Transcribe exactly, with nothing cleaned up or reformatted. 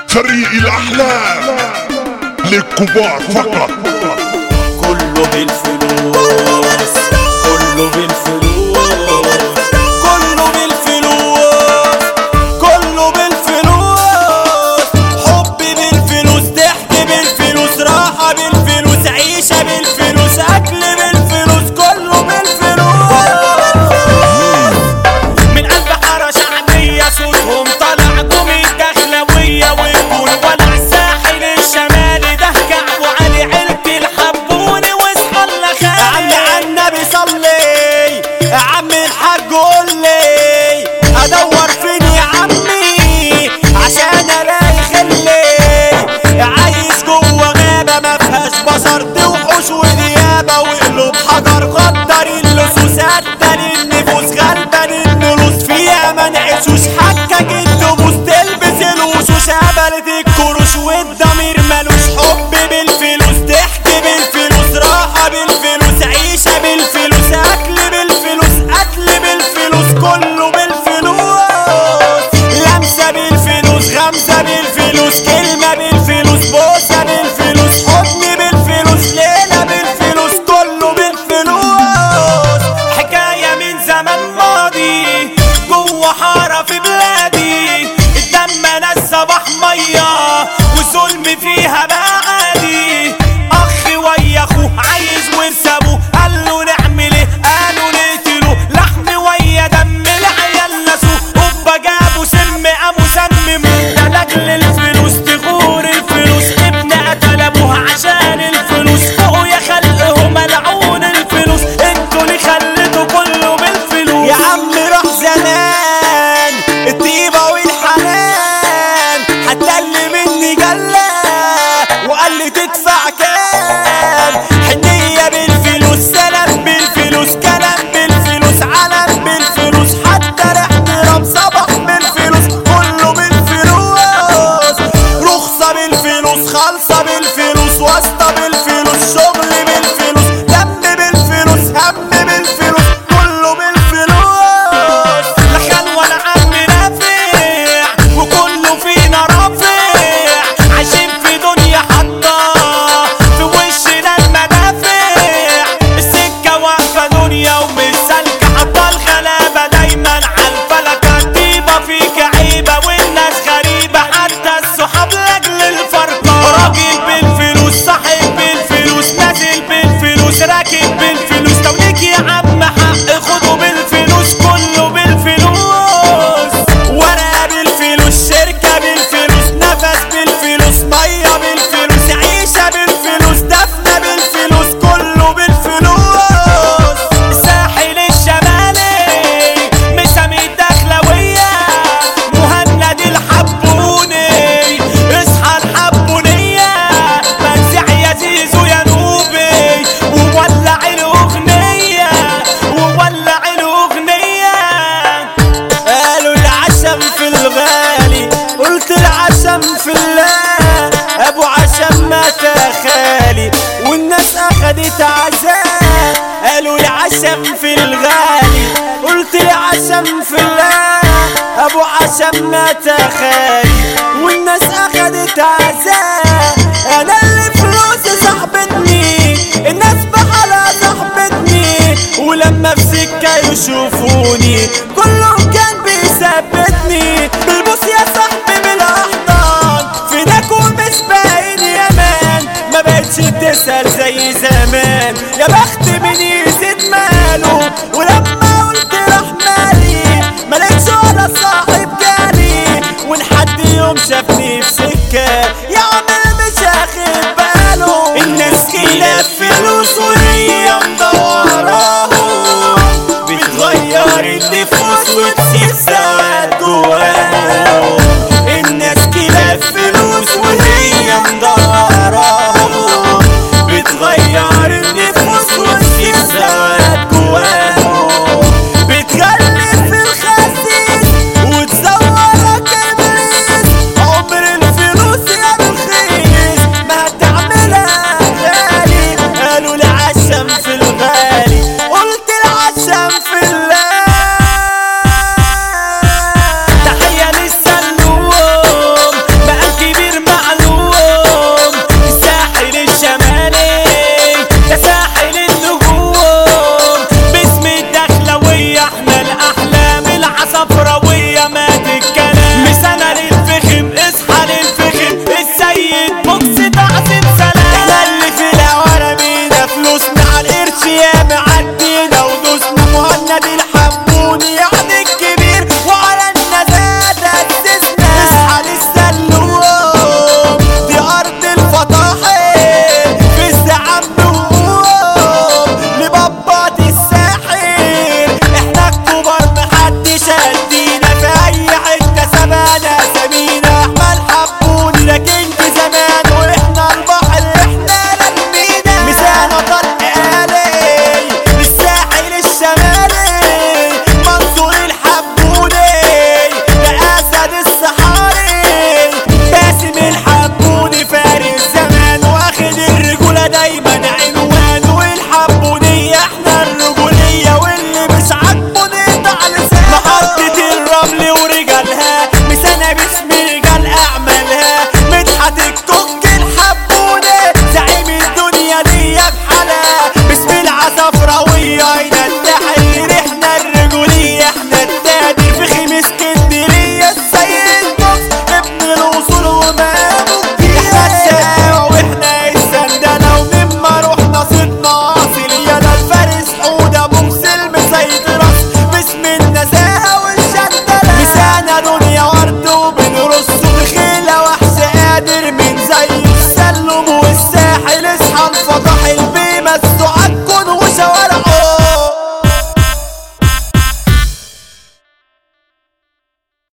فريق الأحلام للكبار فقط. كله بالفلوس كله بالفلوس كله بالفلوس كله بالفلوس. حب بالفلوس، ضحك بالفلوس، راحة بالفلوس، عيشة بالفلوس، أكل بالفلوس، كله بالفلوس. من قلب حارة شعبية صوتهم طلع جمي دخلوية، ويقول ولع الساحل الشمالي ده كعب وعلي عيلتي الحبوني واصحى لنا خالي. يا عمي عالنبي صلي، يا عمي الحاج قولي ادور فين يا عمي عشان الاقي خلي. عايش جوه غابة ما فيهاش بشر، دي وحوش وديابة وقلوب حجر، غدر اللصوص قتل النفوس، غلبان النلوص فيها ما نعيشوش، حكك الدبوس تلبس الوشوش، قبلت الكروش والضمير ملوش. حب بالفلوس، ضحك بالفلوس، راحة بالفلوس، عيشة بالفلوس، أكل بالفلوس، قتل بالفلوس، كله بالفلوس. لمسة بالفلوس، غمزة بالفلوس، كلمة بالفلوس، بوسة بالفلوس، حضن بالفلوس، ليلة بالفلوس، كله بالفلوس. حكاية من زمن ماضي جوه حارة في بلادي، الدم ناس صباح مية والظلم فيها بقى عادي. اخ ويا اخوه عايز ورث، قال له نعمل ايه؟ قالوا نقتله، لحم ويا دم العيال نسوه، هوبا جابوا سم قاموا سمموه، ده لاجل الفلوس تغور الفلوس، ابن قتل ابوه عشان الفلوس، فوقوا يا خلقه ملعون الفلوس، انتوا اللي خليتوا كله بالفلوس. يا عم روح زمان الطيبة والحنان، حتى اللي مني جلى وقال لي تدفع كام. حنية بالفلوس، سلام بالفلوس، كلام بالفلوس، علم بالفلوس، حتى الاحترام صباح بالفلوس، كله بالفلوس. رخصة بالفلوس، خالصة بالفلوس، واسطة بالفلوس، شغل بالفلوس، دم بالفلوس، هم بالفلوس، كله بالفلوس. لا خال ولا عم نافع وكله فينا رافع، عايشين في دنيا حطة في وشنا المدافع، السكة واقفة دنيا ومش سالكة، حاطة الغلابة دايما عالفلكة، طيبة فيك عيبة والناس غريبة، حتى الصحاب لاجل الفرقة. راجل بالفلوس، صاحب بالفلوس، نازل بالفلوس، راكب بالفلوس، لو ليك يا عم حق خده بالفلوس، كله بالفلوس. ورقة بالفلوس، شركة بالفلوس، نفس بالفلوس، مية بالفلوس، عيشة بالفلوس، دفنة بالفلوس، كله بالفلوس. الساحل الشمالي مسامي الدخلوية، مهند الحبوني، اصحى الحبونية، منزع يا زيزو يا نوبي، وولع الأغنية وولع الأغنية. قالوا العشم في الغالي، قلت العشم في الله، ابو عشم مات خالي والناس اخدت عزاه. قالوا العشم في الغالي، قلت العشم في الله، ابو عشم مات خالي والناس اخدت عزاه. انا اللي فلوسي صاحبتني، الناس بحالها صاحبتني، ولما في سكة يشوفوني كلهم كان بيثبتني، بالبوس يا صاحبي بالاحضان، فينك ومش باين يامان، ما بقتش تسأل زي زمان، يا بخت من يزيد ماله، ولما قلت راح مالي ملقتش ولا صاحب جالي، وان حد يوم شافني في